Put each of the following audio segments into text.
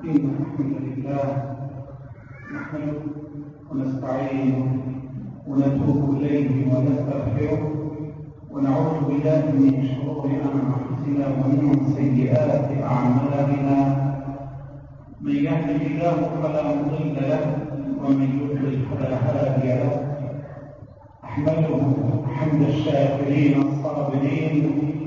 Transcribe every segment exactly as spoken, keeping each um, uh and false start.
إن الحمد لله نحمده ونستعينه ونتوب إليه ونستغفره ونعوذ بالله من شرور أنفسنا ومن سيئات أعمالنا. من يهده الله فلا مضل له ومن يضلل فلا هادي له. أحمده حمد الشاكرين الصابرين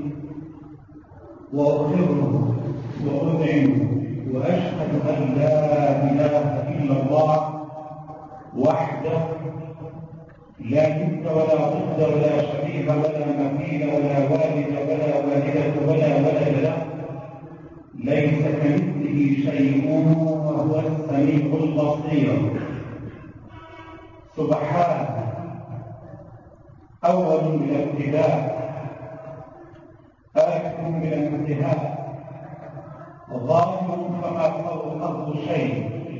وأقره وأذعنه وأشهد أن لا إله إلا الله وحده لا ند ولا ضد ولا شبيه ولا مثيل ولا والد ولا والدة ولا ولد له، ليس كمثله شيء وهو السميع البصير. سبحانه أول بلا ابتداء آخر بلا انتهاء، ظاهر فما فوقه شيء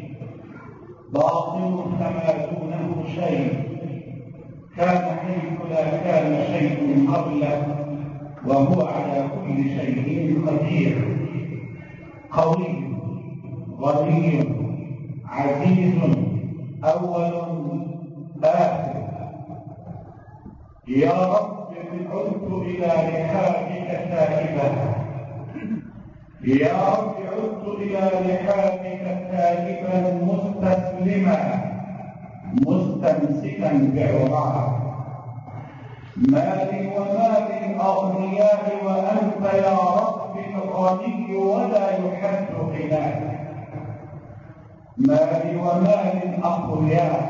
باطن فما دونه شيء، كان حيث لا كان شيء قبله وهو على كل شيء قدير. قوي غني عزيز أول آخر. يا رب عدت إلى رحابك تائبا، يا رب عدت إلى رحابك تائبا مستسلما مستمسكا بعراك. مالي ومال الأغنياء وأنت يا رب الغني ولا يحد غناك. مالي ومال الأقوياء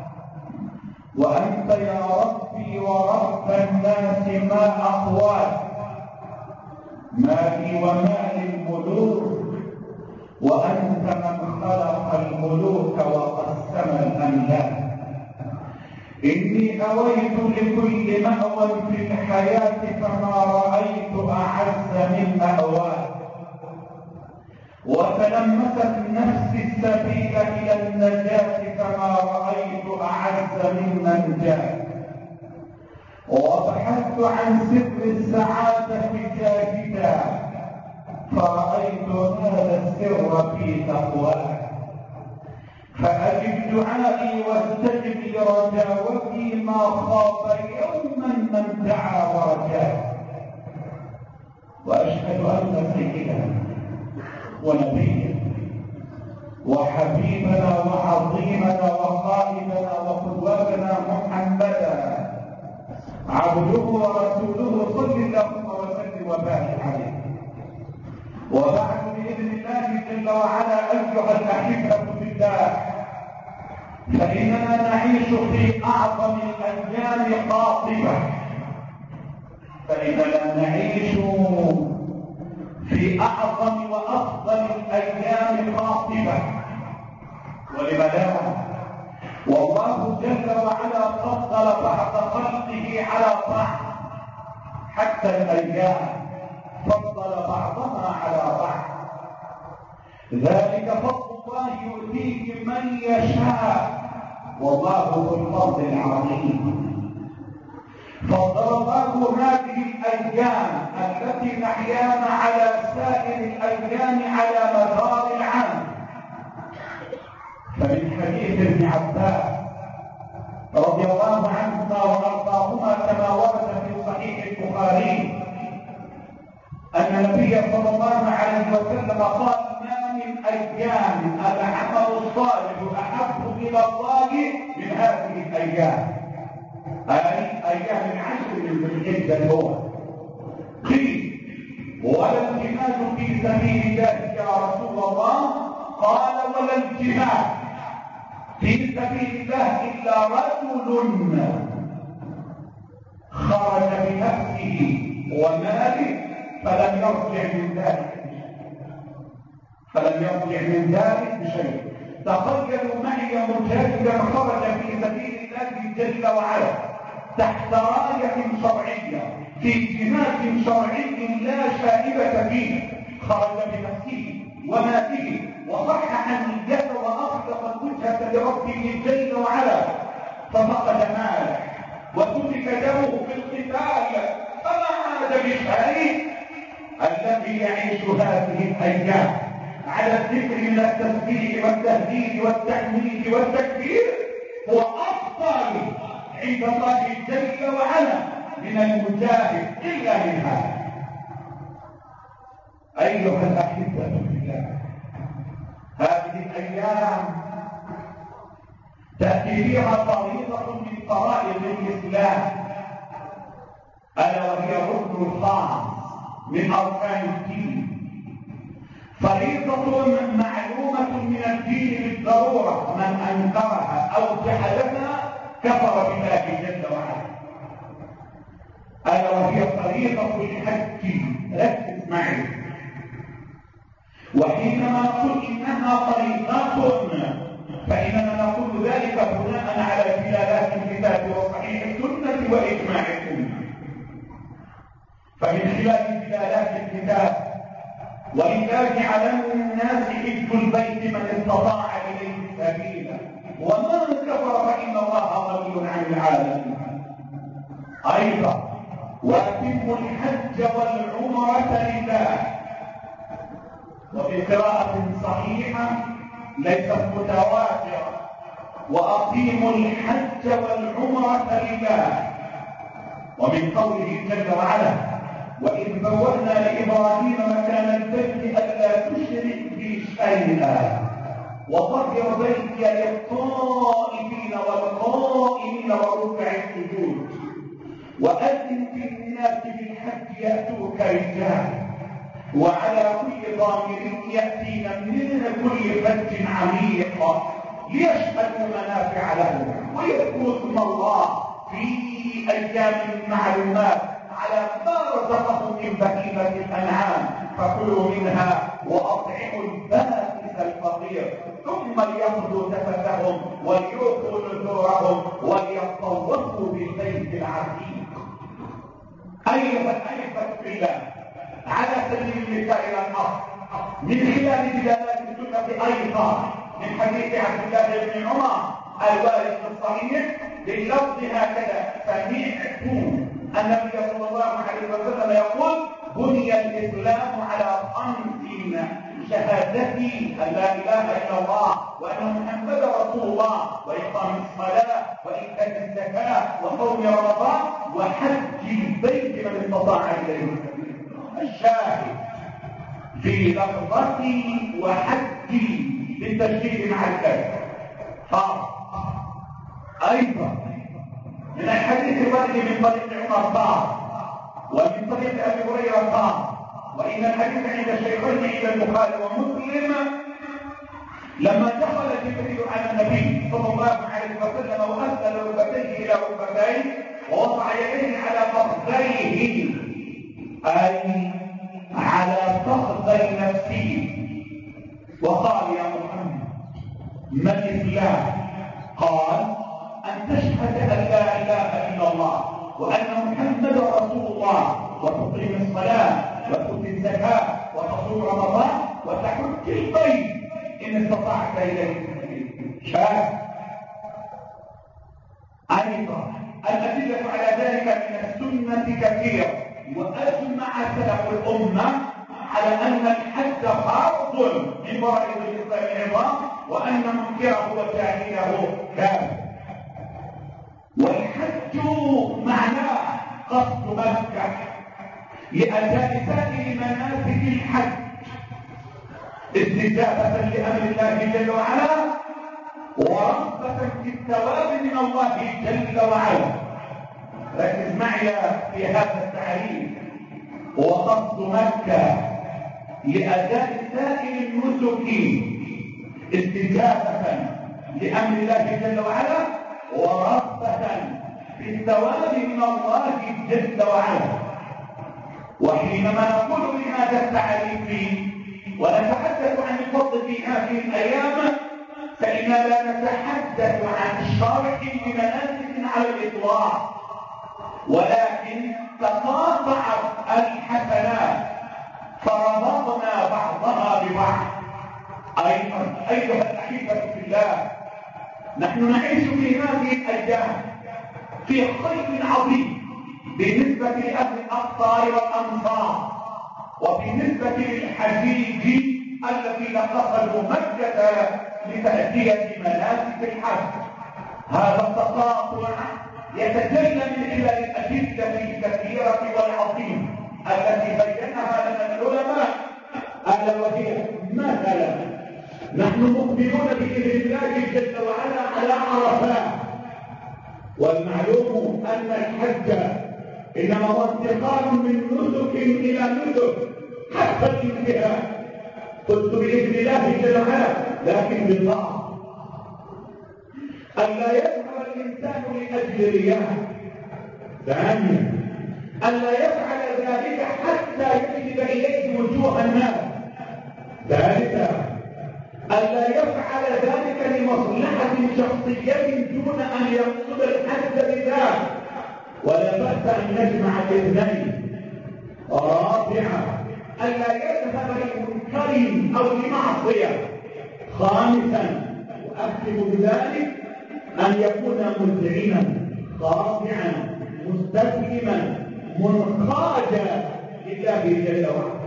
وأنت يا ربي ورب الناس ما أقواك. مالي ومال الملوك وأنت من خلق الملوك وقسم الأملاك. إني أويت لكل مأوى في الحياة فما رأيت أعز من مأواك. وتلمست نفسي السبيل إلى النجاة فما رأيت أعز من منجاك. وبحثت عن سر السعادة جاهدا فرأيت هذا السر في تقواك. فأجب دعائي واستجب لرجاوتي ما خاف يوما من دعا ورجاك. وأشهد أن سيدنا ونبينا وحبيبنا وعظيمنا وقائدنا وقدوتنا محمدا عبده ورسوله صلى اللهم وسلم وبارك عليه. وبعد بإذن الله جل وعلا أيها الأحبة بالله، فإننا نعيش في أعظم الأيام قاطبة، فإننا نعيش في أعظم وأفضل الأيام قاطبة. ولم لا؟ والله جل وعلا فضل بعض خلقه على بعض، حتى الأيام فضل بعضها على بعض. ذلك فضل الله يؤتيه من يشاء والله ذو الفضل العظيم. فضل الله هذه الأيام التي نحياها على سائر الأيام على مدار العام. فمن حديث ابن عباس رضي الله عنهما وارضاهما كما ورد في صحيح البخاري أن النبي صلى الله عليه وسلم قال: ما من أيام العمل الصالح أحب إلى الله من هذه الأيام، أي أيام العشر من ذي الحجة الأولى. قيل: ولا الجهاد في سبيل الله يا رسول الله؟ قال: ولا الجهاد في سبيل الله إلا رجل خرج بنفسه وماله فلم يرجع من ذلك فلم يرجع من ذلك بشيء. تخيلوا معي مجاهدا خرج في سبيل الله جل وعلا تحت راية شرعية في جهاد شرعي لا شائبة فيه، خرج بنفسه وماله وصحح النية وأخلص الوجهة لربه جل وعلا، ففقد ماله وسفك دمه في القتال فما عاد بشيء. الذي يعيش هذه الأيام على الذكر من التسبيح والتهليل والتحميد والتكبير هو أفضل عند الله جل وعلا من المجاهد إلا من هذا. أيها الأحبة في الله، هذه الأيام تأتي فيها فريضة من فرائض الإسلام، ألا وهي الركن الخامس من أركان الدين، فريضة معلومة من الدين بالضرورة، من أنكرها أو جحدها كفر بالله جل وعلا، ألا وهي فريضة الحج. ركز معي، وحينما نقول إنها فريضة فإننا نقول ذلك بناء على دلالات الكتاب وصحيح السنة وإجماع الأمة. فمن خلال دلالات الكتاب: ولله على الناس حج البيت من استطاع إليه سبيلا ومن كفر فإن الله غني عن العالمين. أيضا وأتموا الحج والعمرة لله، وبقراءة صحيحة ليست متواترة: وأقيموا الحج والعمرة لله. ومن قوله جل وعلا: وإذ بوأنا لإبراهيم مكان البيت ألا تشرك بي شيئا وطهر بيتي للطائفين والقائمين وركع السجود وأذن في الناس بالحج يأتوك رجالا وعلى كل ضامر يأتين من كل فج عميق ليشهدوا منافع لهم ويذكروا اسم الله في أيام معلومات على ما رزقهم من بهيمة الأنعام فكلوا منها وأطعموا البائس الفقير ثم ليقضوا تفثهم وليوفوا نذورهم وليطوفوا بالبيت العتيق. أيها الأحبة في الله، على سبيل المثال الأخر من خلال دلالات السنة أيضا من حديث عبد الله بن عمر الوارد في الصحيح باللفظ هكذا: سمعت النبي صلى الله عليه وسلم يقول: بني الإسلام على خمس: شهادتي أن لا إله إلا الله وأن محمدا رسول الله وإقام الصلاة وإيتاء الزكاة وصوم رمضان وحج البيت من استطاع إليه سبيلا. الشاهد في لفظتي وحجي بالتشديد مع الكلمة. أيضا من الحديث الوارد من طريق عمر قال ومن طريق أبي هريرة قال: وإن الحديث عند الشيخين عند البخاري ومسلم: لما دخل جبريل على النبي صلى الله عليه وسلم وأسند ركبتيه إلى ركبتيه ووضع يديه على فخذيه، أي على فخذي نفسه، وقال: يا محمد ما الإسلام؟ قال: أن تشهد أن لا إله إلا الله وأن محمدا رسول الله وتقيم الصلاة وتؤتي الزكاة وتصوم رمضان وتحج البيت إن استطعت إليه سبيلا. أيضا الأدلة على ذلك من السنة كثيرة، وأجمع سلف الأمة على أن الحج فرض من فرائض الإسلام العظام وأن منكره وجاهله كافر. والحج معناه قصد مكة لأداء سائر مناسك الحج استجابة لأمر الله جل وعلا ورغبة في الثواب من الله جل وعلا. ركز معي في هذا التعريف: وقصد مكة لأداء سائر النسك استجابة لأمر الله جل وعلا ورغبة في الثواب من الله جل وعلا. وحينما نقول بهذا التعريف ونتحدث عن الفضل في هذه الأيام فإننا لا نتحدث عن شرح لمناسك على الإطلاق، ولكن تقاطعت الحسنات فربطنا بعضها ببعض. أيضا أيها الأحبة في الله، نحن نعيش في هذه الأيام في خير عظيم بالنسبة لأهل الأقطار والأمصار وبالنسبة للحجيج الذين دخلوا مكة لتأدية مناسك الحج. هذا التقاطع يتجلى من خلال الأدلة الكثيرة والعظيمة التي بينها لنا العلماء، ألا وهي مثلا نحن مؤمنون بإذن الله جل وعلا على عرفات، والمعلوم أن الحج إنما هو انتقال من نسك إلى نسك حتى الانتهاء. قلت بإذن الله جل وعلا لكن بالضعف، ألا يفعل الإنسان لأجل رياء. ثانيا ألا يفعل ذلك حتى يجلب إليه وجوه الناس. ثالثا ألا يفعل ذلك لمصلحة شخصية دون أن يقصد الحج بذلك، ولا بأس أن يجمع الاثنين. رابعا ألا يذهب لمنكر أو لمعصية. خامسا وأختم بذلك أن يكون مذعنا خاضعا مستسلما منقادا لله جل وعلا.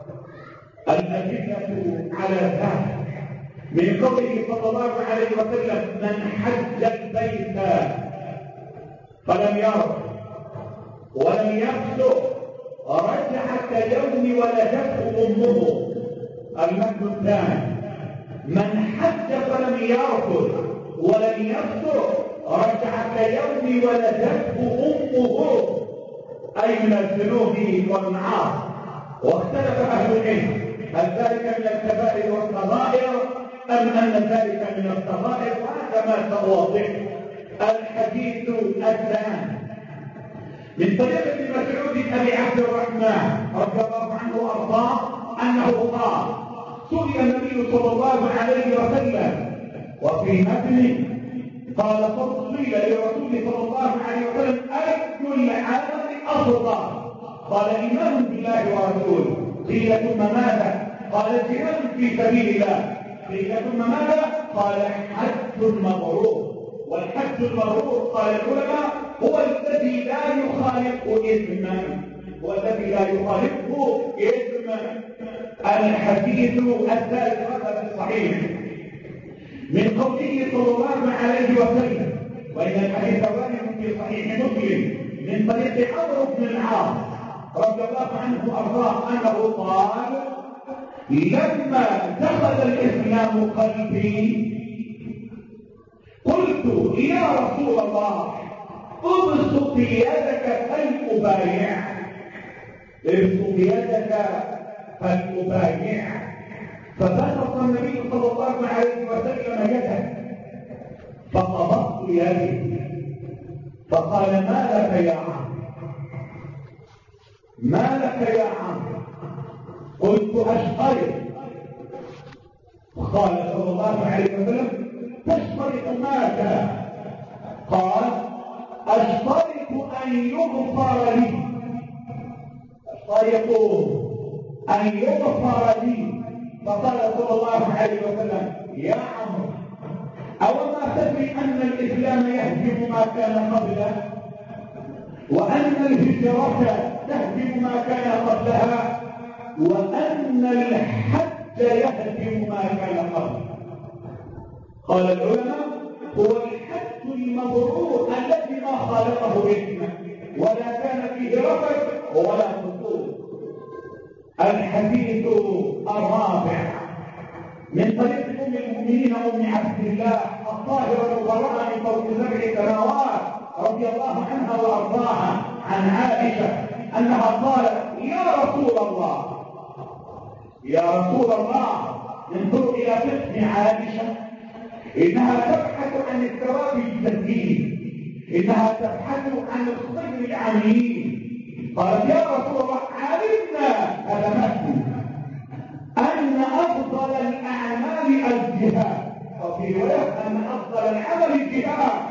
الأدلة على ذلك من قوله صلى الله عليه وسلم: من حج البيت فلم يرد ولم يفسق رجع كيوم ولدته امه. المثل الثاني: من حج فلم يرفض ولم يفسق رجع كيوم ولدته امه، اي من الذنوب والمعاصي. واختلف اهل العلم هل ذلك من الكبائر والصغائر ام ان ذلك من الصغائر، وهذا ما سأوضح. الحديث الثاني من طريق ابن مسعود ابي عبد الرحمن رضي الله عنه وارضاه انه قال: سئل النبي صلى الله عليه وسلم وفي متنه قال: فصيل لرسول صلى الله عليه وسلم: اي العمل افضل؟ قال: ايمان بالله ورسوله. قيل: ثم ماذا؟ قال: جهاد في سبيل الله. قيل: ثم ماذا؟ قال: حج مبرور. والحج المبرور قال العلماء هو الذي لا يخالفه إثما، هو الذي لا يخالفه إثما. الحديث الثالث هذا في الصحيح من قوله صلى الله عليه وسلم، وإن الحديث وارد في صحيح مسلم من طريق عمرو بن العاص رضي الله عنه وارضاه انه قال: لما دخل الاسلام قلبي قلت: يا رسول الله ابسط يدك فلأبايع. ابسط يدك فلأبايع. فبسط النبي صلى الله عليه وسلم يده فقبضت يدي فقال: ما لك يا عم؟ ما لك يا عم؟ قلت: اشترط. قال صلى الله عليه وسلم: تشترط ماذا؟ قال: اشترط ان يغفر لي. اشترط ان يغفر لي. فقال صلى الله عليه وسلم: يا عمرو، أوما تدري أن الإسلام يهدم ما كان قبله، وأن الهجرة تهدم ما كان قبلها، وأن الحج يهدم ما كان قبله؟ قال العلماء: هو الحج المبرور الذي ما خالفه إثما ولا كان فيه رفث ولا فسوق. الحديث الرابع من طريق ام المؤمنين ام عبد الله الطاهره البراءه من فوق سبع سماوات رضي الله عنها وارضاها عن عائشه انها قالت: يا رسول الله، يا رسول الله. انظروا الى فقه عائشه، انها تبحث عن الثواب الجزيل، انها تبحث عن الخير العميم. قالت: يا رسول الله، علمنا هذا مسلم أن أفضل الأعمال الجهاد، وفي رواية أن أفضل العمل الجهاد.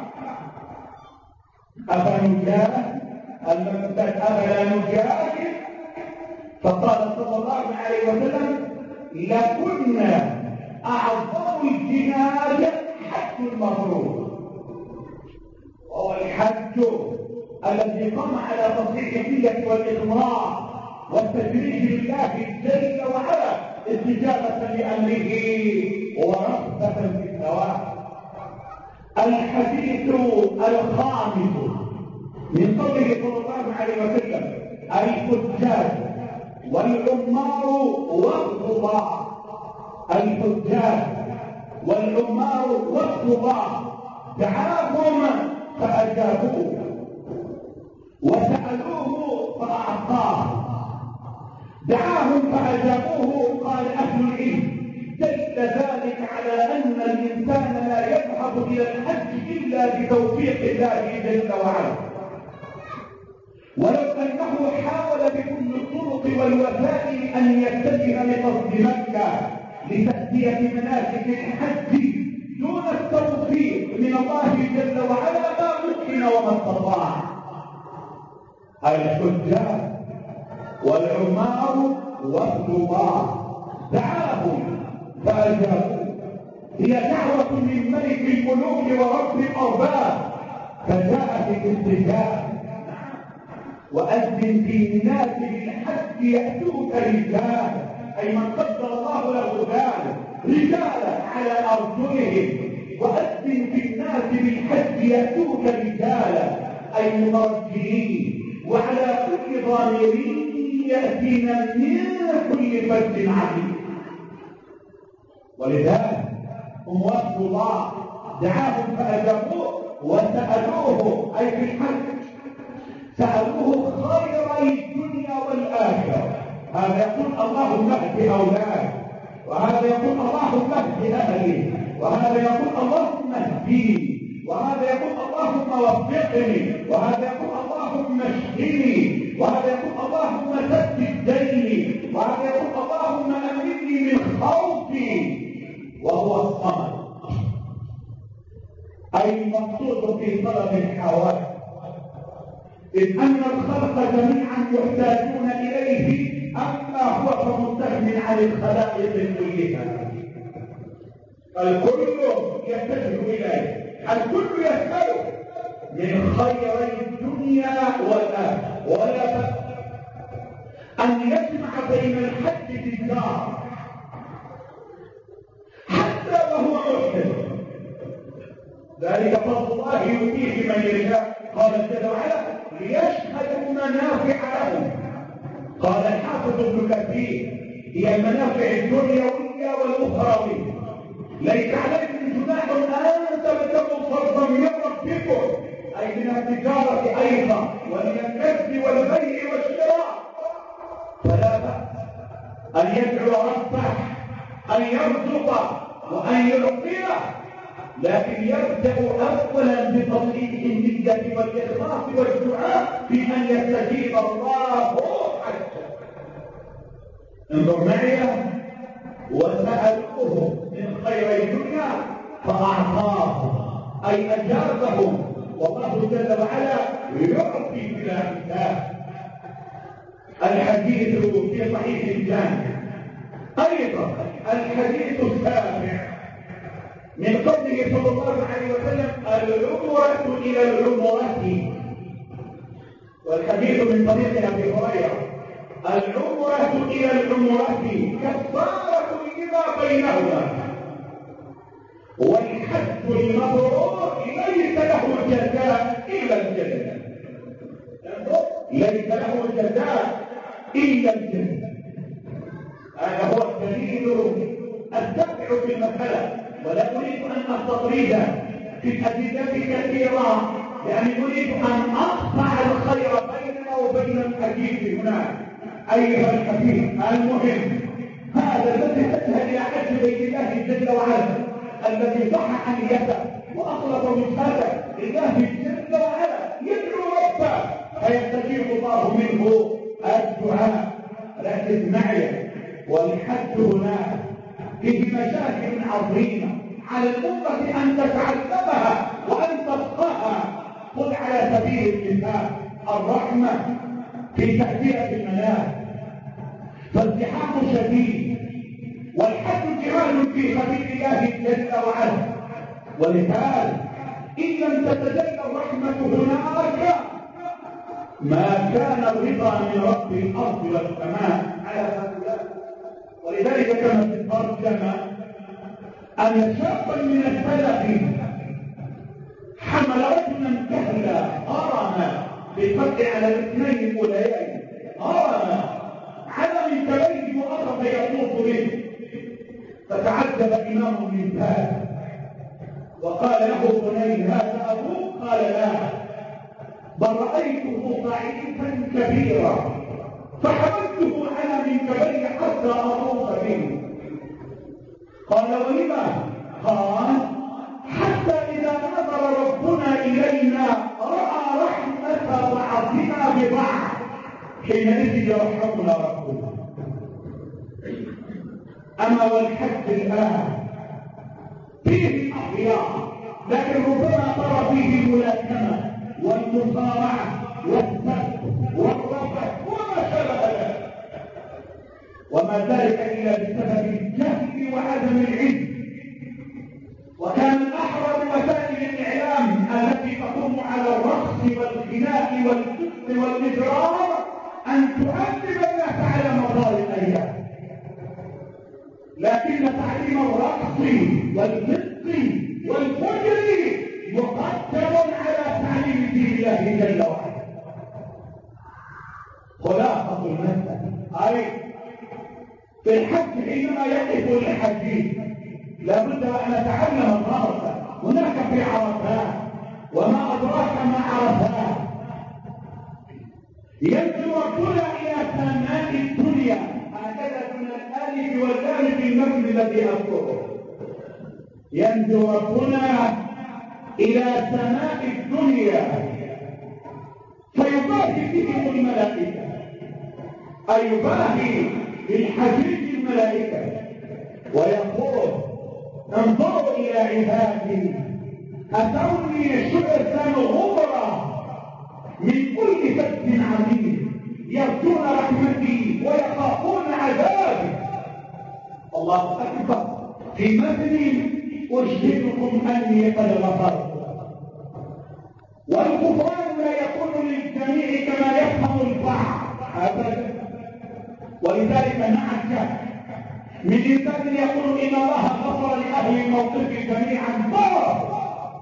أفنجاهد؟ أفلا نجاهد؟ فقال صلى الله عليه وسلم: لكنا أعظم الجهاد حج المبرور، وهو الحج الذي قام على تصحيح النية والإخلاص والتدريج لله جل وعلا استجابة لأمره ورغبة في الثواب. الحديث الخامس من قوله صلى الله عليه وسلم: الحجاج والعمار والقضاة. الحجاج والعمار والقضاة دعاهم فأجابوه وسألوه فأعطاه. دعاهم فأجابوه. قال أهل العلم: دل ذلك على أن الإنسان لا يذهب إلى الحج إلا بتوفيق الله جل وعلا، ولو أنه حاول بكل الطرق والوسائل أن يتجه لقصد مكة لتأدية مناسك الحج دون التوفيق من الله جل وعلا ما ممكن وما استطاع. الحجاج والعمار والقضاة دعاهم فأجابوا. هي دعوة من ملك الملوك ورب الأرباب فجاءت الاستجابة. وأذن في الناس بالحج يأتوك رجالا، أي من قدر الله له ذلك، رجالا على أرجلهم. وأذن في الناس بالحج يأتوك رجالا، أي مرجلين، وعلى كل ضامرين يأتينا من كل فج عميق. ولذلك هم وفد الله دعاهم فأجابوه وسألوه، أي في الحج سألوه خير الدنيا والآخرة. هذا يقول اللهم اهد أولادي، وهذا يقول اللهم اهد أهلي، وهذا يقول اللهم اهديني، وهذا يقول اللهم وفقني، وهذا يقول اللهم اشفني، وهذا يقول اللهم سدد ديني، وهذا يقول اللهم أمنني من خوفي. وهو الصمد، أي المقصود في طلب الحوائج، إذ أن الخلق جميعا يحتاجون إليه، أما هو فمستغن عن الخلائق كلها. الكل يتجه إليه، الكل يسأله من خير الدنيا والآخرة، ولا بد أن يجمع بين الحج بالدار حتى وهو محسن. ذلك فضل الله يؤتيه من يشاء. قال جل وعلا: ليشهدوا منافع لهم. قال الحافظ ابن كثير: هي المنافع الدنيوية والأخروية. ليس عليكم جناح أن تبتغوا فضلا من ربكم، أي من التجارة أيضا ومن الكسب والبيع والشراء. فلا بأس أن يدعو ربه أن يرزقه وأن يعطيه، لكن يبدأ أولا بتصحيح النية والإخلاص والدعاء في أن يستجيب الله حجه. انظر معي: وسألوه من خير الدنيا فأعطاه، أي أجابهم، والله جل وعلا يعطي بلا حساب. الحديث في صحيح الجامع أيضا الحديث السابع من قوله صلى الله عليه وسلم: العمرة إلى العمرة. والحديث من طريق أبي هريرة: العمرة إلى العمرة كفارة لما بينهما، والحج المبرور ليس له جزاء إلا الجنة. ليس له جزاء إلا الجنة. هذا هو الدليل الدافع في المسألة، ولا أريد أن أستطرد في الأدلة كثيرا، لأني أريد أن أقطع الخير بيننا وبين الحديث هنا. أيها الحديث المهم، هذا الذي أتى إلى حج بيت الله جل وعلا، الذي صح عن يده وأخلص وجهته لله جل وعلا، يدعو ربه فيستجيب الله منه الدعاء. ركز معي، والحج هناك فيه مشاكل عظيمة على الأمة أن تتعلمها وأن تفقهها. قل على سبيل المثال الرحمة في تأدية المناسك، فازدحام شديد، والحج جهاد في سبيل الله جل وعلا. ولذلك إن لم تتجلى الرحمة هناك ما كان الرضا من رب الأرض والسماء على هؤلاء. ولذلك كما في الترجمة أن شابا من السلف حمل رجلا كهلا هرم بالفتح على الاثنين الاوليين هرم على منكبيه واخذ يطوف به، فتعجب امام من ذلك وقال له بني هذا ابوك؟ قال لا، بل رايته ضعيفا كبيرا فحملته على منكبيه حتى اطوف به. قال ولما؟ قال حتى إذا نظر ربنا إلينا رأى رحمة بعضنا ببعض حينئذ يرحمنا ربنا. أما والحج الآن فيه أحياء، لكن ربما ترى فيه الملاكمة والمصارعة والسب والرفع وما شابه ذلك، وما ذلك إلا بسبب الجهل وعدم العلم. وكان من احرى وسائل الاعلام التي تقوم على الرقص والغناء والفسق والاجرام ان تؤدب الناس على مدار الايام، لكن تعليم الرقص والفسق والفجر مقدم على تعليم دين الله جل وعلا. خلاصه المساله اي في الحج حينما يقف الحجيج لابد ان نتعلم الرقص. هناك في عرفات وما ادراك ما عرفات ينزل ربنا الى سماء الدنيا، هكذا من الالف واللام في المبنى الذي اذكره. ينزل ربنا الى سماء الدنيا فيباهي بهم الملائكه، اي يباهي بالحجيج الملائكه ويقول انظروا الى عبادي اتوني شعثا غبرا من كل فج عميق يرجون رحمتي ويخافون عذابي. الله اكبر. في مثل اشهدكم اني قد غفرت. والغفران لا يكون للجميع كما يفهم البعض ابدا، ولذلك نعجب من انسان يقول ان الله غفر لاهل الموقف جميعا ضرب،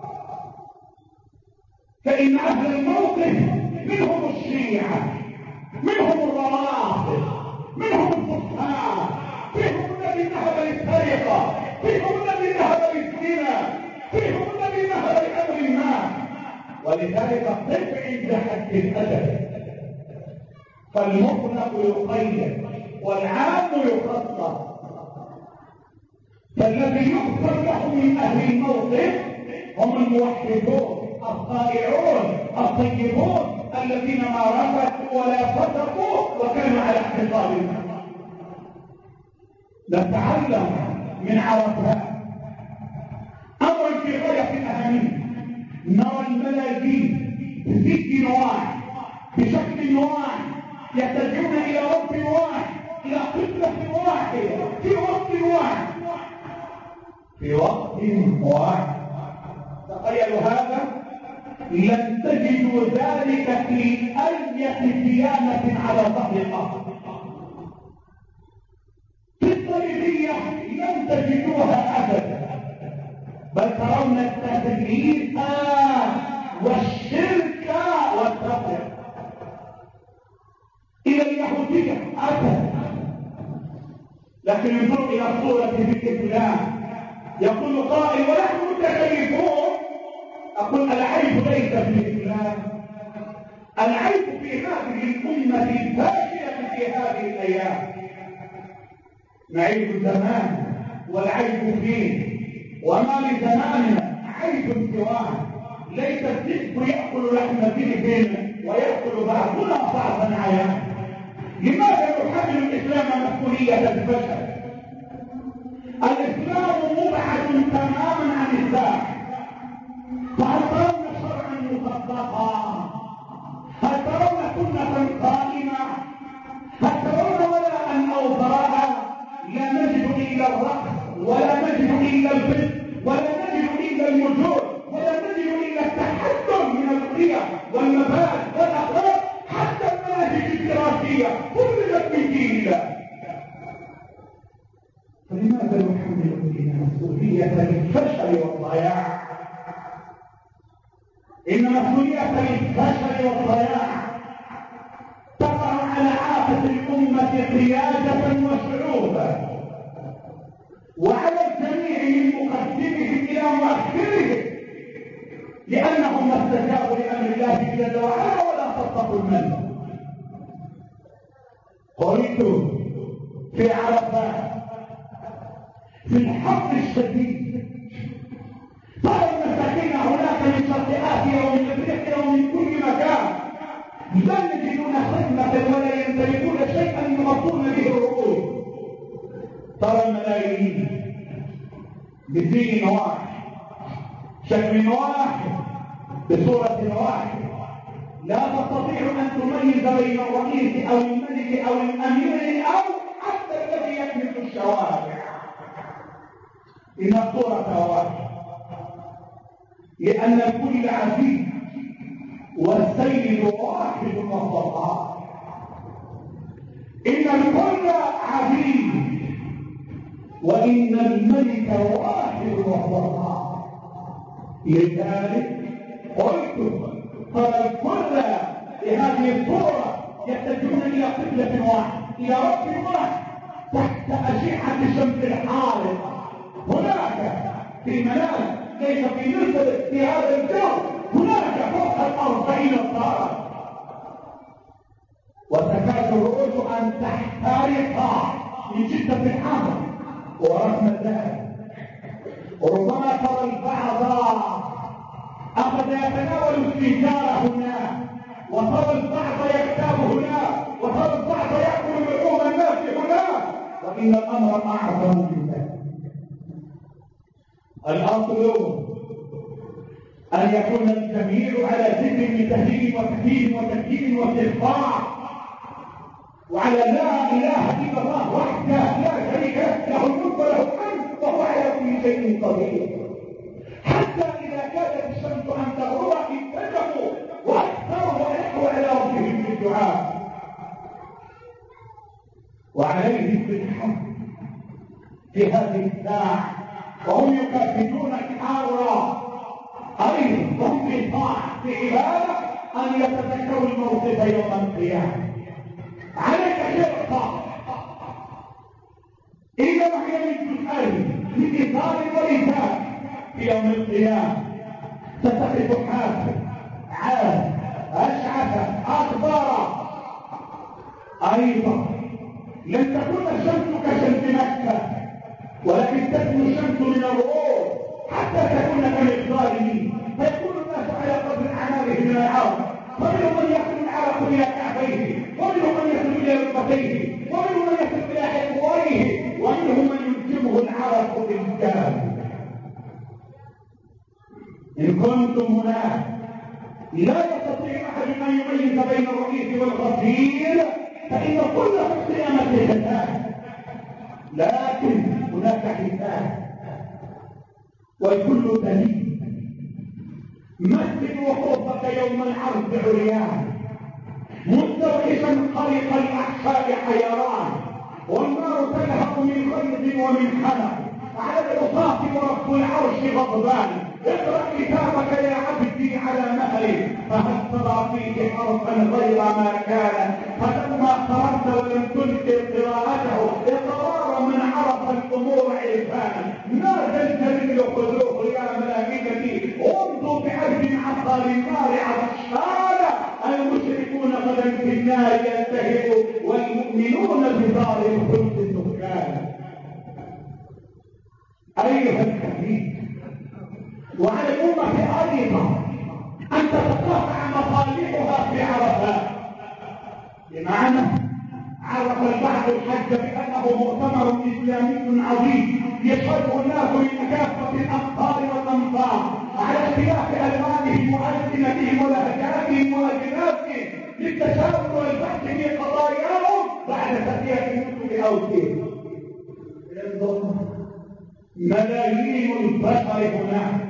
فان اهل الموقف منهم الشيعه، منهم الروافض، منهم الفقهاء، فيهم الذي ذهب للسرقه، فيهم الذي ذهب للزنا، فيهم الذي ذهب لامر ما. ولذلك قف عند حد الادب، فالمطلق يقيد والعام يخصص. فالذي يغفر له من اهل الموقف هم الموحدون الطائعون الطيبون الذين ما رفضوا ولا صدقوا وكانوا على احتفال الله. نتعلم من عرفات امرا في غايه الاهميه. نرى الملايين بذكر واحد بشكل واحد يتجهون الى رب واحد الى قبله واحده في وقت واحد في وقت واحد. تخيلوا هذا، لن تجدوا ذلك في اي ديانه على ظهر الارض. في الطريقيه لن تجدوها ابدا، بل ترون التثليث والشرك والتفرقه. الى اليهوديه ابدا. لكن انظروا الى صوره في الاسلام، يقول قائل ونحن متكلفون. اقول العيب ليس في الاسلام، العيب في هذه الامه الفاشله في هذه الايام. نعيب زمان والعيب فيه، وما لزماننا عيب سواه. ليس الذئب ياكل لحم ذئب وياكل بعضنا بعضا عيانا. لماذا يحمل الاسلام مسؤوليه البشر؟ الاسلام مبعد تماما عن الساحه. فهل ترون شرعا مطبقا؟ هل ترون سنه قائمه؟ هل ترون ولاء او براء؟ لا نجد الا الرقص، ولا نجد الا الفسق، ولا نجد الا الوجود، ولا نجد الا التحدث من القيم والمبادئ والاخلاق. حتى المناهج الدراسيه كلت من دين الله. مسؤولية للفشل والضياع، إن مسؤولية للفشل والضياع تقع على عافة الأمة قيادة وشعوبا، وعلى الجميع من مقدمهم إلى مؤخرهم، لأنهم ما استجابوا لأمر الله جل وعلا ولا صدقوا المنهج. قلت في عرفات في الحر الشديد ترى المساكين هناك من شرق آسيا ومن أفريقيا ومن كل مكان لا يجدون خدمة ولا يمتلكون شيئا يغطون به الرؤوس. ترى الملايين بدين واحد، شكل واحد، بصورة واحدة، لا تستطيع أن تميز بين الرئيس أو الملك أو الأمير أو حتى الذي يكنس الشوارع، إن الصورة واحدة، لأن الكل عزيز والسيد واحد وفقط. إن الكل عزيز وإن الملك واحد وفقط. لذلك قلت قال الكل لهذه الصورة يتجهون إلى قبلة واحد، إلى رب واحد، تحت أشعة الشمس الحارقة. هناك في المنام ليس في مصر في هذا الجو، هناك فوق الأربعين درجة، وتكاد الرؤوس أن تحترق من شدة الحر ورغم ذلك ربما ترى البعض أخذ يتناول السيجارة هنا، وترى البعض يغتاب هنا، وترى البعض يأكل لحوم الناس هنا، وإن الأمر أعظم من ذلك. الأصل أن يكون الجميع على ذكر من تهليل وتكبير وتكبير واستغفار، وعلى لا إله إلا الله وحده لا شريك له، له الملك وله الحمد وهو على كل شيء قدير. حتى إذا كادت الشمس أن تغرب اتجهوا وأكثروا وألحوا على ربهم في الدعاء، وعليهم بالحمد في هذه الساعة وهم يكافئون الحارة، أي هم في طاعة في عبادة أن يتذكروا الموقف يوم القيامة. عليك شرطة إذا ما هي من تسأل من إثار وإثار في يوم القيامة ستقف حافظ عاد أشعث أكبر. أيضا لن تكون الشمس كشمس مكة، ولكن تكون الشمس من الروح حتى تكون كالظالمين، فيكون الناس على قدر أعمالهم من العرض، فمنهم من يصل العرق إلى كعبيه، ومنهم من يصل إلى ركبتيه، ومنهم من يصل إلى حقويه، ومنهم من يلزمه العرق بالجاه. إن كنتم هناك لا يستطيع أحد أن يميز بين الرئيس والغفير، فإن كل في القيامة حساب، لكن هناك حساب والكل دليل. مثل وقوفك يوم العرض عريان مستوحشا خلق الأحشاء حيران، والنار تلهب من خيط ومن حلق على العصاة ورب العرش غضبان. اقرأ كتابك يا عبدي على مهلي، فهل ترى فيه حرفا غير ما كان؟ فلما قرأت ولم تنكر قراءته اقرارا من عرف الأمور عرفانا. ماذا الجليل خذوه يا ملائكتي، امضوا بعهد عقار النار عطشانا. المشركون غدا في النار يلتهبوا، والمؤمنون بدار الخلد سكانا. أيها الحبيب، وعلى الأمة أيضا أن تتقاطع مصالحها في عرفات، بمعنى عرف البعض الحج بأنه مؤتمر إسلامي عظيم يشهده الناس من كافة الأمصار والأمصار على اختلاف ألوانهم وألسنتهم ولهجاتهم وأجناسهم للتشاور والبحث في قضاياهم بعد تأتية كتب أوسهم. ملايين البشر هناك،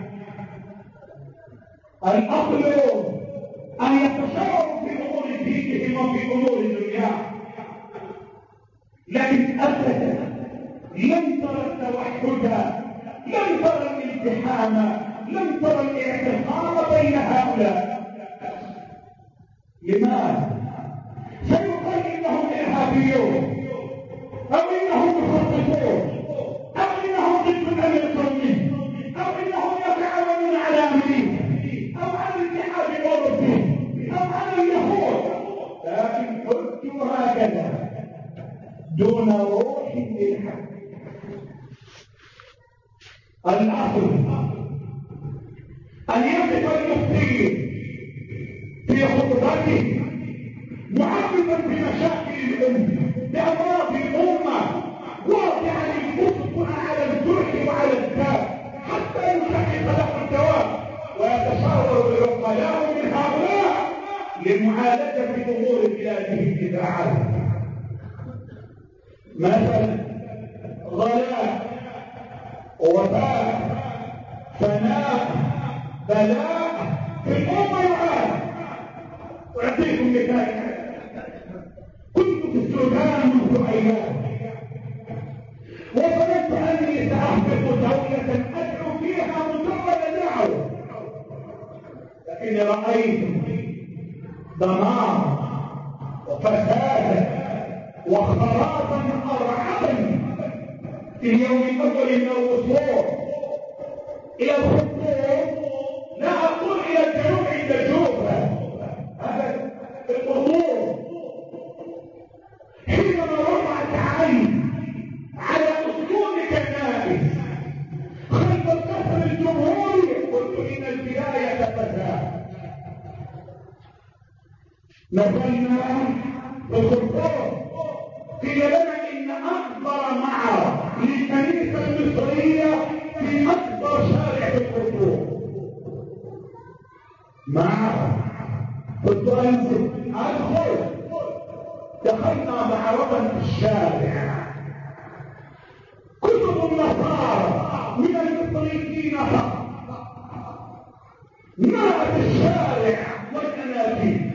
الأصل أن يتشاوروا في أمور دينهم وفي أمور دنياهم، لكن أبدا لم ترى التوحد لم ترى الالتحام، لم ترى الاعتصام بين هؤلاء. لماذا؟ سيقال انهم ارهابيون، او انهم مخططون، او انهم ضد الامن القومي، او انهم يتعاونون على امريكا، او على الاتحاد الاوروبي، او على اليهود. لكن حجوا هكذا دون روح للحق. الاصل ان يقف المفتي في خطبته معرضا بمشاكل الامه، بامراض الامه، واضعا الخطبه على الجرح وعلى الداء حتى يشخص له الدواء، ويتشاور العقلاء من هؤلاء لمعالجه امور بلاده اذا عاد. مثلا غلاء، وباء، فناء، بلاء في الامه يعاد. اعطيكم مثال. كنت في السودان منذ ايام، وظننت اني ساحقق دوله ادعو فيها مجرد دعوه، لكني رايت دمار وفسادا وخرابا ارعبني. في اليوم الاول من الوصول الى الخطوط، لا اقول الى الجنوب عند الجوفه، هذا الخطوط، حينما رفعت عين على اسطول كنائس خلف القصر الجمهوري قلت ان البدايه فساد. نزلنا في الخطوط، قيل لنا ان اكبر معرض للكنيسه المصريه في اكبر شارع في الخطوط. معرض، قلت انزل ادخل. دخلنا معرضا في الشارع، كتب النصارى من المصريين فقط، ملأت الشارع والانابيب،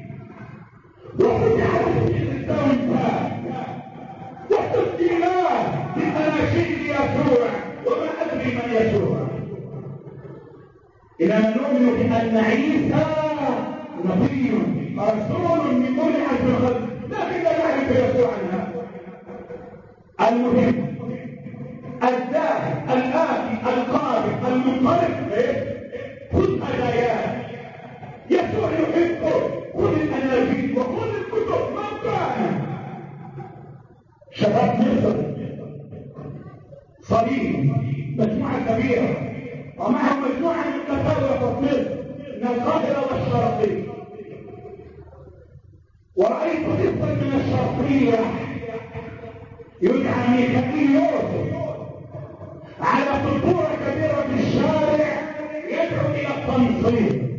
وفتحت الزاوية والتسجيلات بأناشيد يسوع وما أدري من يسوع. إننا نؤمن بأن عيسى نبي رسول من كل عز وجل، لكن لا نعرف يسوع عنها. المهم الذاهب الآتي القادم المنطلق خذ هداياه. يسوع يحبه، خذ الانابيب وخذ الكتب. من كان شباب مصر صليب مجموعه كبيره، ومعهم مجموعه من تساويه مصر من القاهره والشرقيه، ورايت طفلا من الشرقيه يدعى ميخائيل يوسف على سطوره كبيره في الشارع يدعو الى التنصير.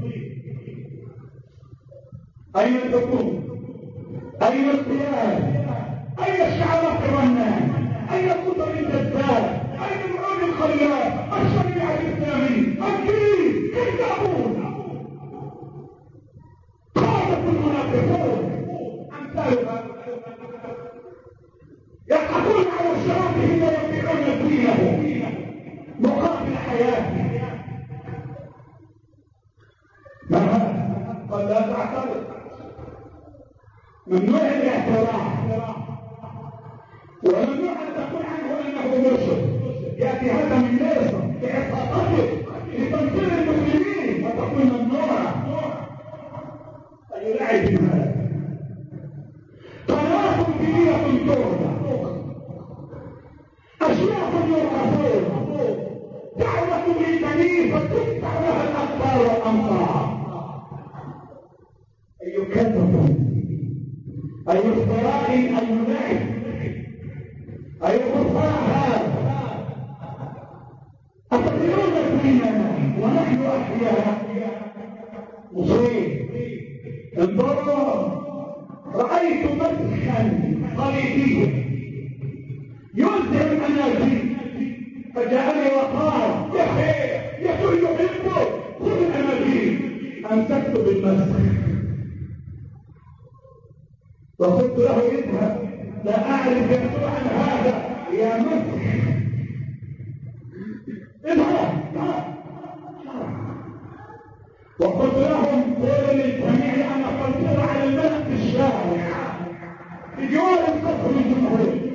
أين الحكومة؟ أين القيادة؟ أين الشعارات الرنان؟ أين الخطر الجذاب؟ أين العود الخلاف؟ الشريعة الإسلامية؟ الدين كذابون، قادة المنافقون أمثالها يضحكون على شرابهم ويبيعون دينهم مقابل حياتهم. ما هذا؟ قد لا تعترض، ممنوع الاعتراف، وممنوع ان تقول عنه انه مرشد. ياتي هذا من مصر باعتقاده لتنصير المسلمين وتقول ممنوعه. اي لعب هذا؟ قنوات دينيه ترضى، اشياخ يرقصون، دعوه للكنيسه تدفع لها الاخبار والامطار. اي كذب، اي افتراء، اي لعب، اي خفاء هذا. أتدرون ديننا ونحن احياء مصرين. انظروا، رايت مسخا صليبيا يوزع الاناجيل، فجاءني وقال يا خير يسوع يحبه، خذ الاناجيل. امسكت بالمسخ وقلت له اذهب، لا اعرف يسوعا هذا يا مسخ. وقلت لهم قولوا للجميع انا قلت على الملك في الشارع بجوار القصر الجمهوري،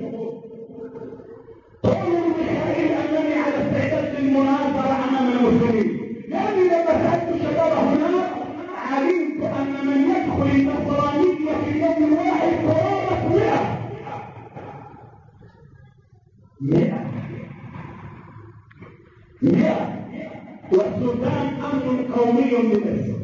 قولوا لميخائيل انني على استعداد للمناظره امام المسلمين، لاني لما سالت شباب هناك علمت ان من يدخل النصرانيه في يوم واحد قرابه مئة مئة مئة والسودان امر قومي لمصر،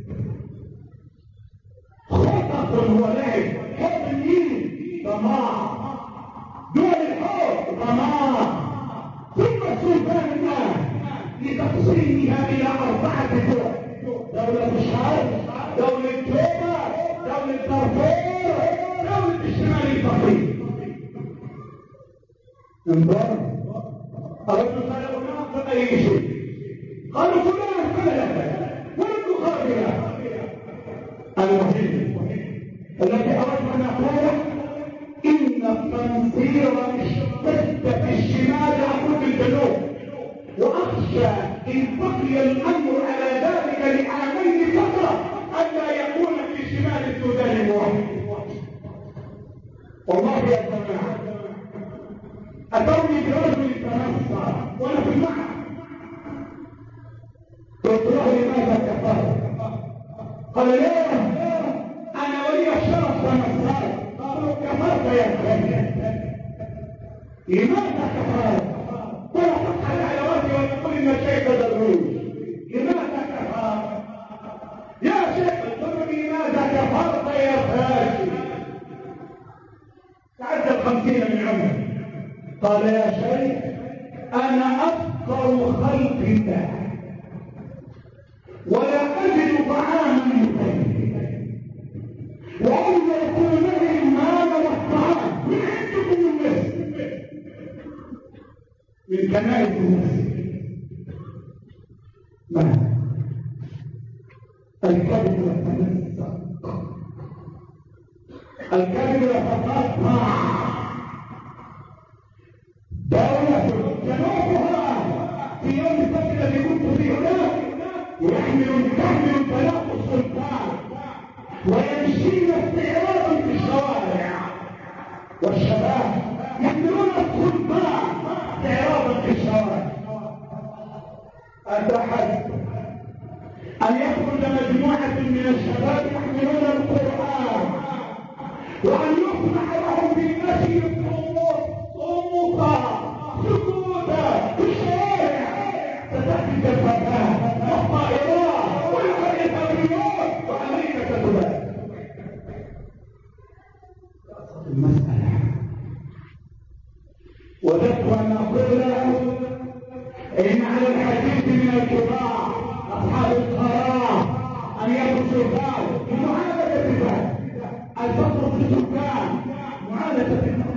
خطط ولعب، حب الدين ضمان، دول الحب ضمان، ثم السودان الان لتقسيمها الى اربعه دول، دوله الشرق، دوله جوبا، دوله دارفور، دوله الشمال الفقير. انظر الرجل قال اناقض اي شيء، قالوا فلان فلان ولم نقابله. المهم الذي اردت ان اقوله ان التنصير اشتد في الشمال اقول الجنوب، واخشى ان بقي الامر على ذلك لعامين فقط الا يكون في شمال السودان واحد. والله يا جماعه اتوني برجل تنصر وانا في المعهد، قلت له لماذا كفرت؟ قال لا انا ولي الشرف تنصرت. قالوا كفرت يا اخي، لماذا كفرت؟ ولا تضحك على راسي وتقول ان الشيخ درويش، لماذا كفرت؟ يا شيخ قل لي لماذا كفرت يا فاشل؟ تعدى الخمسين من عمري. قال يا شيخ انا افقر خلق الله ولا اجد طعاما يطيب، وان يكون لي المال والطعام من عندكم من مصر، من كنائس مصر. ما الكذب والتمسك، الكذب يتقطع. دولة جنوبها في يوم السبت الذي كنت فيه هناك يحمل تحمل بلاط السلطان ويمشين استعراضا في الشوارع، والشباب يحملون السلطان استعراضا في الشوارع. أتحدث أن يخرج مجموعة من الشباب يحملون القرآن وأن يسمح لهم بالمشي صمتا سكوتا في الشوارع، ستأتي الفتاة والطائرات والإرهابيون وأمريكا تدبر. المسألة وذكر أن أقول إن على الحديث من الكبار أصحاب القرار أن يكونوا شركاء في معالجة ذلك، الفقر في السكان، معالجة ذلك.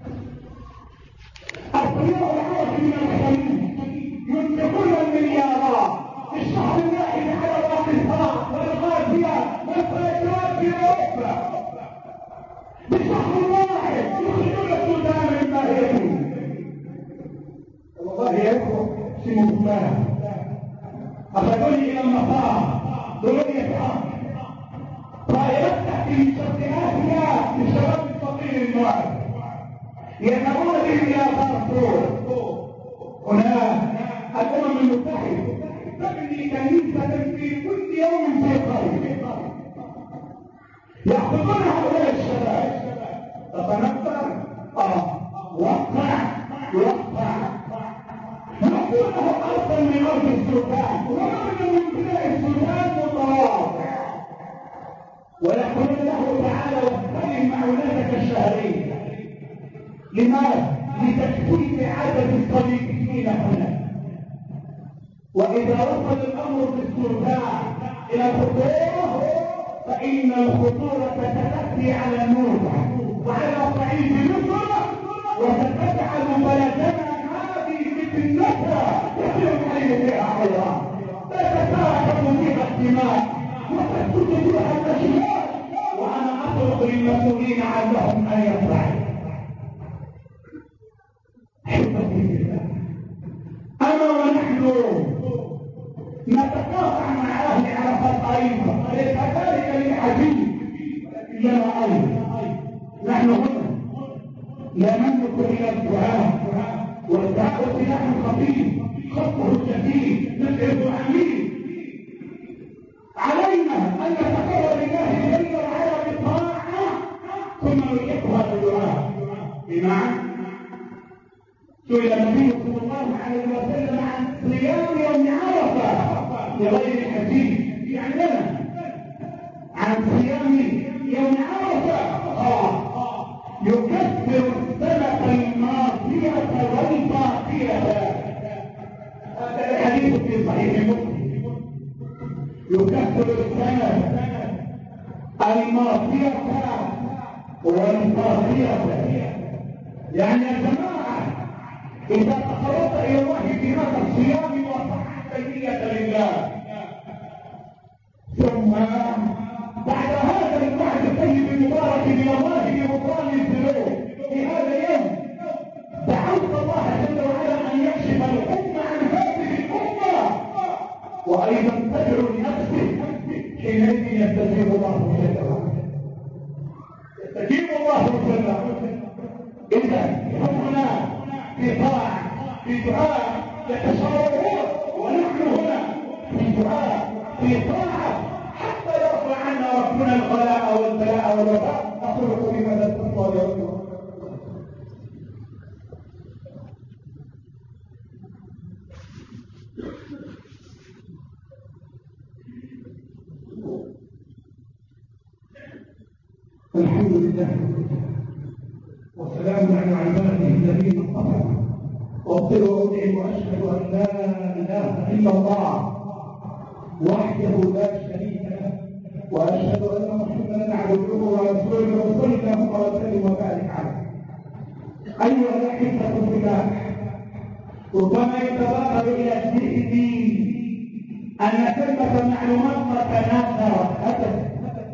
أصلياء العرب من الخليج ينفقون المليارات في الشهر الواحد على الراقصات والغازيات والفائتات في أوروبا، بشهر واحد يخرجون السودان مما هي فيه. والله يا اخوه سموا الله اخذوني الى المطار دولي فرنسا، طائرات تحت من شرق اسيا للشباب الفقير المعد يذهبون بهم الى دارفور. هناك الامم المتحده تبني كنيسه في كل يوم في قريه ياخذون هؤلاء الشباب. تتنفر اه وقع وقع يأخذه أرضا من أرض السودان ومعنى من بلاد السودان متواضع، ويقول له تعالى واستلم معوناتك الشهرية. لماذا؟ لتكثيف عدد الصليبيين هنا. وإذا وصل الأمر في السودان إلى الخطورة فإن الخطورة ستأتي على النوبة وعلى صعيد مصر، وستجعل بلدنا فتنتها يصير الحي فيها حيران، تتساحب فيها الدماء وتسكت فيها الاشياء. وانا اطلب للمسؤولين عنهم ان يفعلوا. احبتي بالله، اما ونحن نتقاطع مع اهل عرب فقط أيضا ليس ذلك للحديث لنا أيضا نحن هنا لا نملك إلى الدعاء والدعوة سلاح خطير خطه الشديد نسعد عميل علينا أن نتقرب لله جل وعلا بالطاعة ثم نلحقها بالدعاء. بمعنى سئل النبي صلى الله عليه وسلم عن صيام يوم عرفة لغير الحديث يعني لنا عن صيام يوم عرفة آه. يكفر السنة الماضية والباقية. هذا الحديث في صحيح مسلم. يكفر السنة الماضية والباقية. يعني يا جماعة إذا تقربت إلى الله في هذا الصيام وصحت نية لله ثم بعد هذا الوعد الطيب المبارك من الله بغفران الذنوب في هذا اليوم دعوت الله جل وعلا أن يكشف الأمة عن هذه الأمة وأيضا تدعو لنفسك حينئذ يستجيب الله جل وعلا يستجيب الله جل وعلا. إذا همنا في طاعة في دعاء يتشاورون ونحن هنا في دعاء في طاعة حتى يرفع عنا ربنا الغلاء والبلاء والوباء. أقول قولي ماذا تفضلون. الحمد لله وسلام على عباده الذين اصطفى وأطيع وأدعي وأشهد أن لا إله إلا الله وحده لا شريك له وأشهد أن محمدا عبده ورسوله صلى الله وسلم وبارك عليه. أيها الأحبة في الله ربما يتبادر إلى الذهن أن ثمة معلومات تتناثرت أبدا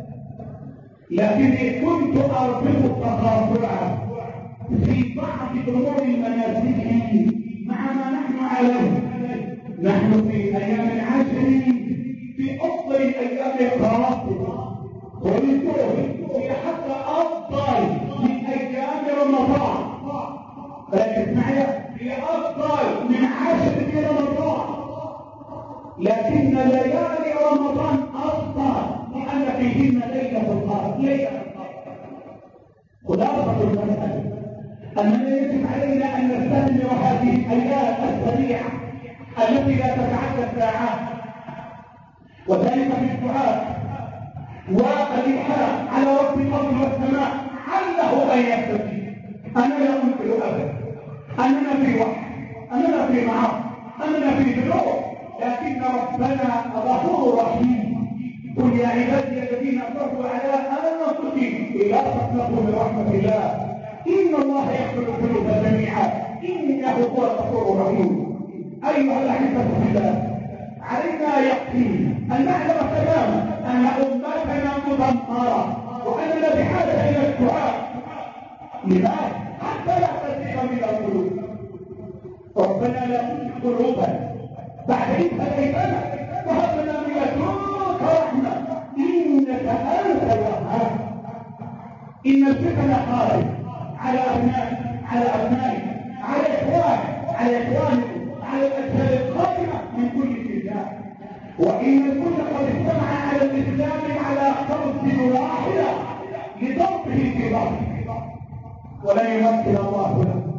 لكني كنت أربط التخاطر في بعض أمور المناسك مع ما نحن عليه. نحن في أيام العشر في أفضل الأيام القراصنة وللدور هي حتى أفضل من أيام رمضان. ركز معي هي أفضل من عشر في رمضان لكن ليالي رمضان أفضل لأن فيهن ليلة القدر. ليلة القدر خلاصة المسألة أننا يجب علينا أن نستثمر هذه الأيام السريعة التي لا تتعدى ساعات وذلك في الدعاء والإلحاح على رب الأرض والسماء عله أن يستجيب. أنا لا أنكر أبدا أننا في وحي أننا في معاصي أننا في ذنوب لكن ربنا غفور رحيم. قل يا عبادي الذين اسرفوا على أنفسهم لا تقنطوا من رحمة الله إن الله يغفر الذنوب جميعا إنه هو الغفور الرحيم. أيها الأحبة في الله علينا يقين أن نعلم تماما أن أمتنا مدمرة وأننا بحاجة إلى الدعاء. لماذا؟ حتى لا تزيغ من القلوب. ربنا لا تزغ قلوبنا بعد إذ هديتنا وهب لنا من لدنك رحمة إنك أنت الوهاب. إن الفتن خارج على أبنائك على أبنائك على إخوانك على إخوانك على الأجيال القادمة من كل اتجاه وإن الكل قد اجتمع على الإسلام على قرص واحدة لضربه في ضربه ولن يمثل الله له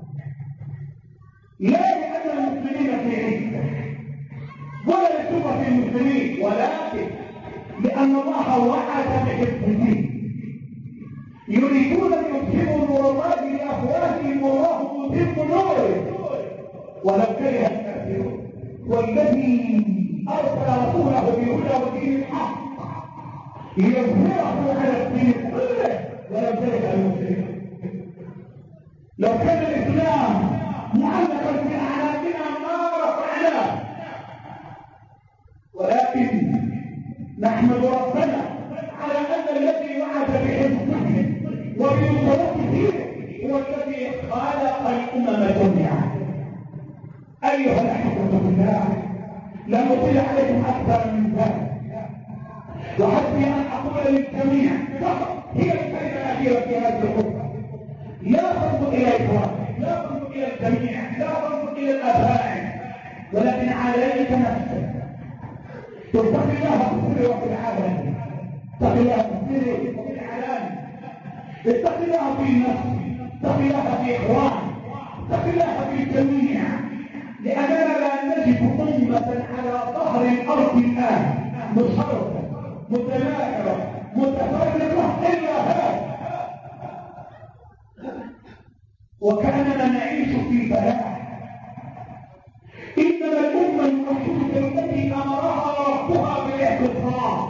لا لأن المسلمين في عزة ولا لسوء المسلمين ولكن لأن الله وعد بحفظه. يريدون أن يتموا نور الله بأفواههم والله متم نوره ولو كره الكافرون. والذي أرسل رسوله بهدى ودين الحق ليظهره على الدين كله ولو كره المسلمين. لو كان الإسلام معلقا في أعناقنا ما رفعناه ولكن نحمد ربنا على أن الذي وعد بحفظه وبنصرته هو الذي خلق الأمم جميعا. أيها الأحبة بالله لا نطيل عليكم أكثر من ذلك وحسبي ان اقول للجميع فقط هي الكلمه الاخيره في هذه الخطبه. لا تنظر الى افرادك، لا تنظر الى الجميع، لا تنظر الى الاباء، ولكن عليك نفسك تتقي الله في السر وفي العلن. اتق الله في السر وفي العلن. اتق الله في نفسك، اتق الله في اخوانك، اتق الله في الجميع. لاننا لا نجد امه على ظهر الارض الان مشرفه متناكره متفرقه الا هذا، وكاننا نعيش في بلاء. انما الامه الوحيده التي امرها ربها بالاعتصام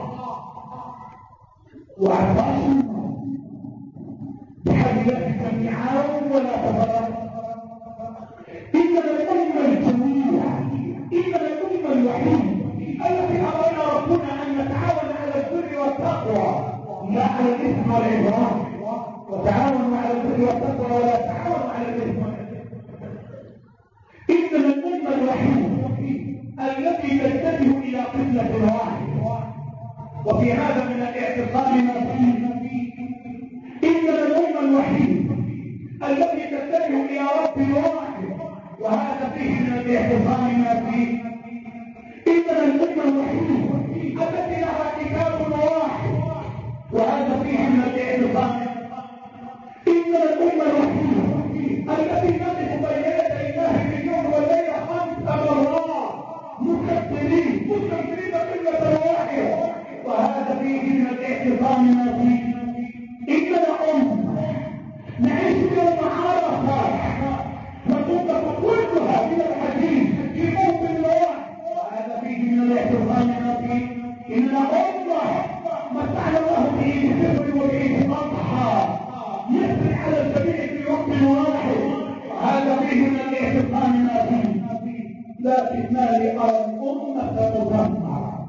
واعتصموا بحبل الله جميعا ولا تفرقوا. انما الامه الجميله، انما الامه الوحيده التي امرنا ربنا ان نتعاون على البر والتقوى لا على الاثم والعدوان. وتعاونوا على البر والتقوى ولا تعاونوا على الاثم والعدوان. انما الامه الوحيده التي تتجه الى قبله واحده، وفي هذا من الاعتصام ما فيه. انما الامه الوحيده التي تتجه الى رب واحد، وهذا فيه من الاعتصام ما فيه. انما الامه الوحيده التي لها كتاب واحد، وهذا فيه من الاعتصام. انما الامه الوحيده التي نقف بين يدي الله في اليوم والليله خمس مرات مكبرين مكبرين كلمه واحده، وهذا فيه من الاعتصام ما فيه. اننا امه نعيش يوم عرفه وتنطق كلها الى الحديث في موت الله، وهذا فيه من الاعتصام ما فيه. اننا امه متعنا الله به بسر وبه اضحى يسري على الجميع في وقت واحد، وهذا فيه من الاعتصام ما فيه. لكن ما لأرى الامه مدمره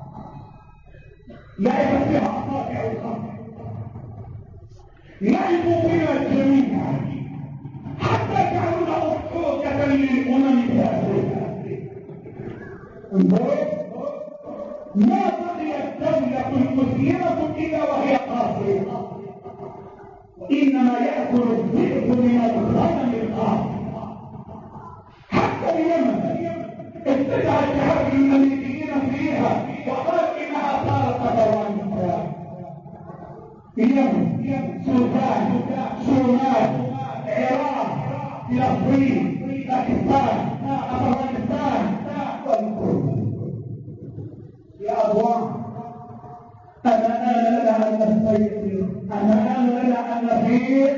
لعب فيها اصابع الخمر، لعبوا بنا جميعا حتى جعلنا أضحوكة للأمم الآخرة. انظروا، ما بقيت دولة مسلمة إلا وهي قاصرة، وإنما يأكل الذئب من الغنم القاصرة. حتى اليمن ابتدع الشعب الأمريكيين فيها وقال إنها صارت أفغانستان. اليمن، السودان، الصومال، العراق، فلسطين، باكستان، افغانستان والكل. يا اخوان، انا آن لنا ان نستيقظ، انا آن لنا ان نفيق،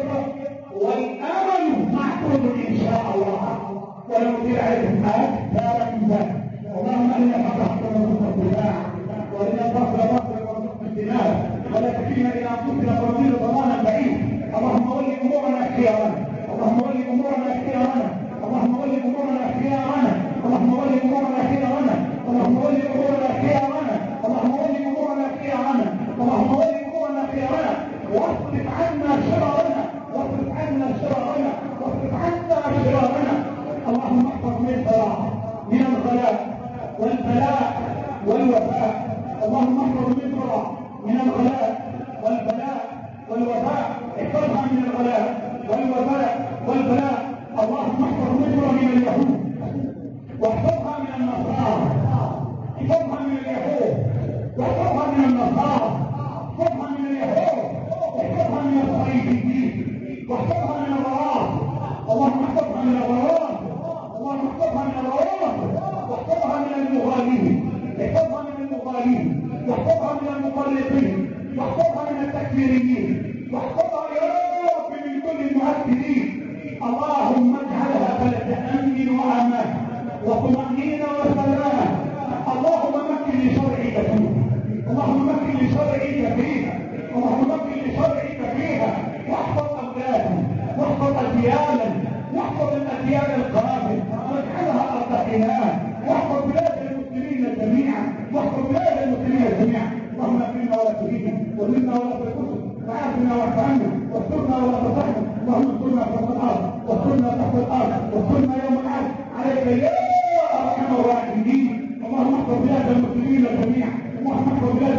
والامل معقود ان شاء الله. ولو في علم اكثر من ذلك. اللهم انا فتحت ونصف الدماء، وإنا فصل فصل ونصف الدماء، ولا تكلنا الى انفسنا ونزيد ضلالا بعيد. اللهم ول امورنا خيارنا، اللهم ول امورنا خيارنا، اللهم ول امورنا خيارنا، اللهم ول امورنا خيارنا، اللهم ول امورنا خيارنا، اللهم ول امورنا خيارنا، اللهم ول امورنا خيارنا، واصرف عنا شرارنا، واصرف عنا شرارنا، واصرف عنا شرارنا. اللهم احفظ مصر من الغلاء والبلاء والوفاء. اللهم احفظ مصر من الغلاء والبلاء والوفاء. احفظها من الغلاء والوباء والبلاء. اللهم احفظ مصر من اليهود، واحفظها من النصارى، احفظها من اليهود، واحفظها من النصارى، احفظها من اليهود، واحفظها من الصليبيين، واحفظها من الروافض. اللهم احفظها من الروافض، اللهم احفظها من الروافض، واحفظها من المغالين، احفظها من المغالين، واحفظها من المفرطين، واحفظها من التكفيريين، واحفظها يا رب من كل المؤثرين. اللهم اجعلها بلد امن وامان وطمأنينة وسلام. اللهم مكن لشرعك فيها، اللهم مكن لشرعك فيها، اللهم مكن لشرعك فيها. واحفظ اولادنا، واحفظ اجيالا، واحفظ الاجيال القادمه، واجعلها ارض حنان. واحفظ بلاد المسلمين جميعا، واحفظ بلاد المسلمين جميعا. اللهم اكرمنا ولا تهنا، ومنا ولا تكفنا، وعافنا واعف عنا، واسترنا ولا تفضحنا. اللهم استرنا فوق الارض، واسترنا تحت الارض، واسترنا يوم العرض عليك يا ارحم الراحمين. اللهم احفظ بلاد المسلمين جميعا، اللهم احفظ بلاد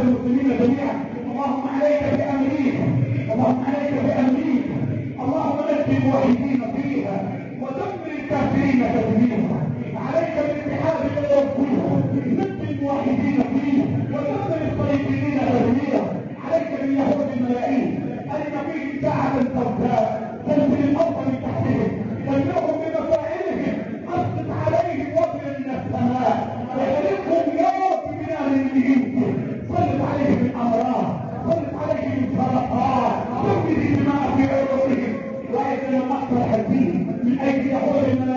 المسلمين جميعا. اللهم عليك بأمريكا، اللهم عليك بأمريكا، اللهم نجي الموحدين فيها ودمر الكافرين تدميرا. عليك بالاتحاد الاوروبي، نجي الموحدين فيه ودمر الصليبيين تدميرا. عليك باليهود الملايين، أين فيهم ساعة سوداء تنزل الأرض من تحتهم، تملأهم بمفاعلهم، أسقط عليهم وبلا من السماء، وخلقهم يوم بنار من سلط عليهم الأمراض، سلط عليهم السرطان، تنزل الدماء في عروقهم. وأيضا المقتل الحزين من أيدي يهود